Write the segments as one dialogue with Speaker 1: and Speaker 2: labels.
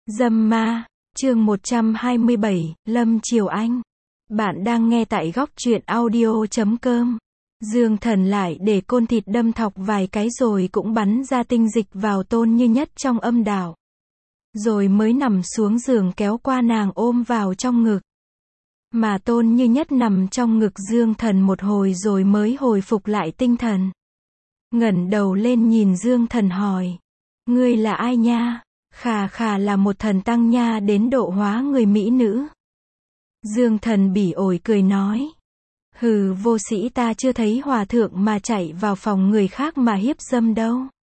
Speaker 1: Dâm ma, chương 127, Lâm Triều Anh. Bạn đang nghe tại góc truyện audio.com. Dương Thần lại để côn thịt đâm thọc vài cái rồi cũng bắn ra tinh dịch vào Tôn Như Nhất trong âm đạo. Rồi mới nằm xuống giường kéo qua nàng ôm vào trong ngực. Mà Tôn Như Nhất nằm trong ngực Dương Thần một hồi rồi mới hồi phục lại tinh thần. Ngẩng đầu lên nhìn Dương Thần hỏi. Ngươi là ai nha? Khà là một thần tăng nha, đến độ hóa người mỹ nữ. Dương Thần bỉ ổi cười nói. Hừ, vô sĩ, ta chưa thấy hòa thượng mà chạy vào phòng người khác mà hiếp dâm đâu.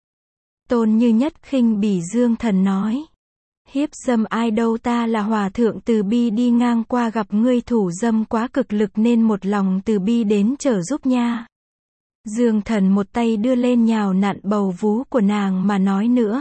Speaker 1: Tôn Như Nhất khinh bỉ Dương Thần nói. Hiếp dâm ai đâu, ta là hòa thượng từ bi đi ngang qua gặp ngươi thủ dâm quá cực lực nên một lòng từ bi đến trợ giúp nha. Dương Thần một tay đưa lên nhào nặn bầu vú của nàng mà nói nữa.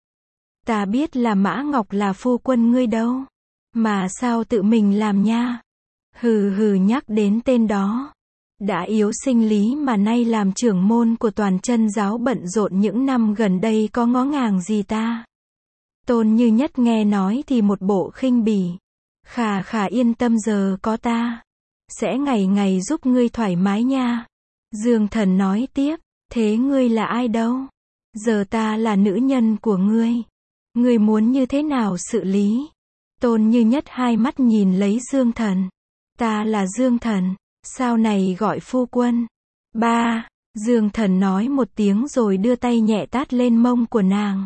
Speaker 1: Ta biết là Mã Ngọc là phu quân ngươi đâu. Mà sao tự mình làm nha. Hừ, nhắc đến tên đó. Đã yếu sinh lý mà nay làm trưởng môn của toàn chân giáo bận rộn những năm gần đây có ngó ngàng gì ta. Tôn Như Nhất nghe nói thì một bộ khinh bỉ. Khà yên tâm, giờ có ta. Sẽ ngày ngày giúp ngươi thoải mái nha. Dương Thần nói tiếp. Thế ngươi là ai đâu? Giờ ta là nữ nhân của ngươi. Ngươi muốn như thế nào xử lý? Tôn Như Nhất hai mắt nhìn lấy Dương Thần. Ta là Dương Thần. Sao này gọi phu quân? Ba. Dương Thần nói một tiếng rồi đưa tay nhẹ tát lên mông của nàng.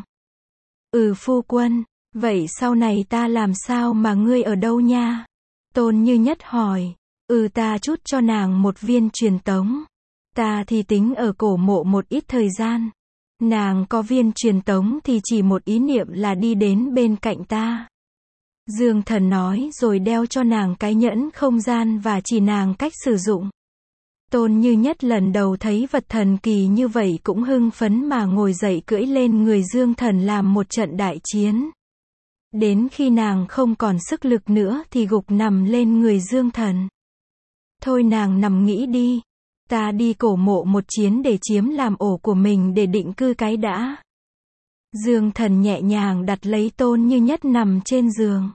Speaker 1: Phu quân. Vậy sau này ta làm sao mà ngươi ở đâu nha? Tôn Như Nhất hỏi. Ta chút cho nàng một viên truyền tống. Ta thì tính ở cổ mộ một ít thời gian. Nàng có viên truyền tống thì chỉ một ý niệm là đi đến bên cạnh ta. Dương Thần nói rồi đeo cho nàng cái nhẫn không gian và chỉ nàng cách sử dụng. Tôn Như Nhất lần đầu thấy vật thần kỳ như vậy cũng hưng phấn mà ngồi dậy cưỡi lên người Dương Thần làm một trận đại chiến. Đến khi nàng không còn sức lực nữa thì gục nằm lên người Dương Thần. Thôi nàng nằm nghĩ đi. Ta đi cổ mộ một chiến để chiếm làm ổ của mình để định cư cái đã. Dương Thần nhẹ nhàng đặt lấy Tôn Như Nhất nằm trên giường.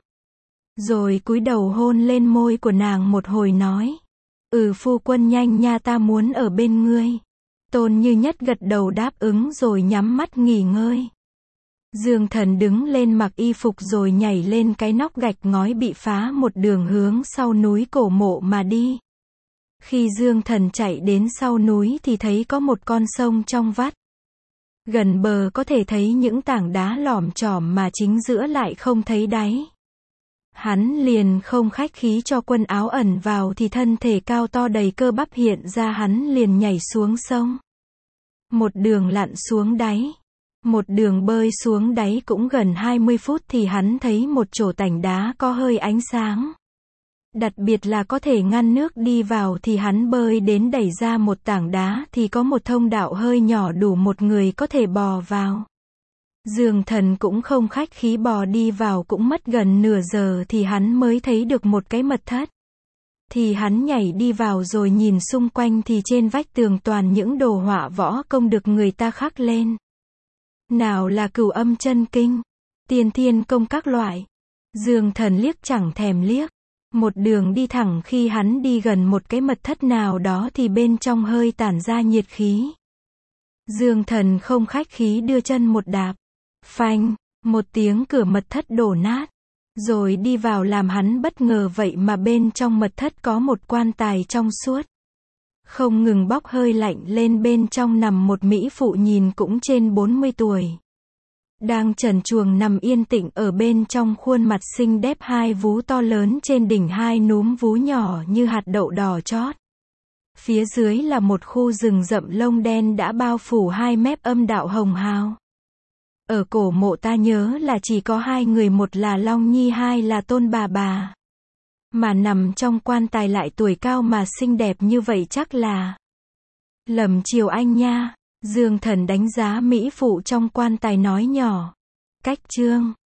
Speaker 1: Rồi cúi đầu hôn lên môi của nàng một hồi nói. Phu quân nhanh nha, ta muốn ở bên ngươi. Tôn Như Nhất gật đầu đáp ứng rồi nhắm mắt nghỉ ngơi. Dương Thần đứng lên mặc y phục rồi nhảy lên cái nóc gạch ngói bị phá một đường hướng sau núi cổ mộ mà đi. Khi Dương Thần chạy đến sau núi thì thấy có một con sông trong vắt. Gần bờ có thể thấy những tảng đá lỏm chỏm mà chính giữa lại không thấy đáy. Hắn liền không khách khí cho quần áo ẩn vào thì thân thể cao to đầy cơ bắp hiện ra, hắn liền nhảy xuống sông. Một đường lặn xuống đáy. Một đường bơi xuống đáy cũng gần 20 phút thì hắn thấy một chỗ tảng đá có hơi ánh sáng. Đặc biệt là có thể ngăn nước đi vào thì hắn bơi đến đẩy ra một tảng đá thì có một thông đạo hơi nhỏ đủ một người có thể bò vào. Dương Thần cũng không khách khí bò đi vào, cũng mất gần nửa giờ thì hắn mới thấy được một cái mật thất. Thì hắn nhảy đi vào rồi nhìn xung quanh thì trên vách tường toàn những đồ họa võ công được người ta khắc lên. Nào là Cửu Âm Chân Kinh, Tiên Thiên Công các loại. Dương Thần liếc chẳng thèm liếc. Một đường đi thẳng, khi hắn đi gần một cái mật thất nào đó thì bên trong hơi tản ra nhiệt khí. Dương Thần không khách khí đưa chân một đạp. Phanh, một tiếng cửa mật thất đổ nát. Rồi đi vào làm hắn bất ngờ, vậy mà bên trong mật thất có một quan tài trong suốt. Không ngừng bốc hơi lạnh lên, bên trong nằm một mỹ phụ nhìn cũng trên 40 tuổi. Đang trần truồng nằm yên tĩnh ở bên trong, khuôn mặt xinh đẹp, hai vú to lớn trên đỉnh, hai núm vú nhỏ như hạt đậu đỏ chót. Phía dưới là một khu rừng rậm lông đen đã bao phủ hai mép âm đạo hồng hào. Ở cổ mộ ta nhớ là chỉ có hai người, một là Long Nhi, hai là Tôn bà. Mà nằm trong quan tài lại tuổi cao mà xinh đẹp như vậy chắc là Lâm Triều Anh nha. Dương Thần đánh giá mỹ phụ trong quan tài nói nhỏ. Cách chương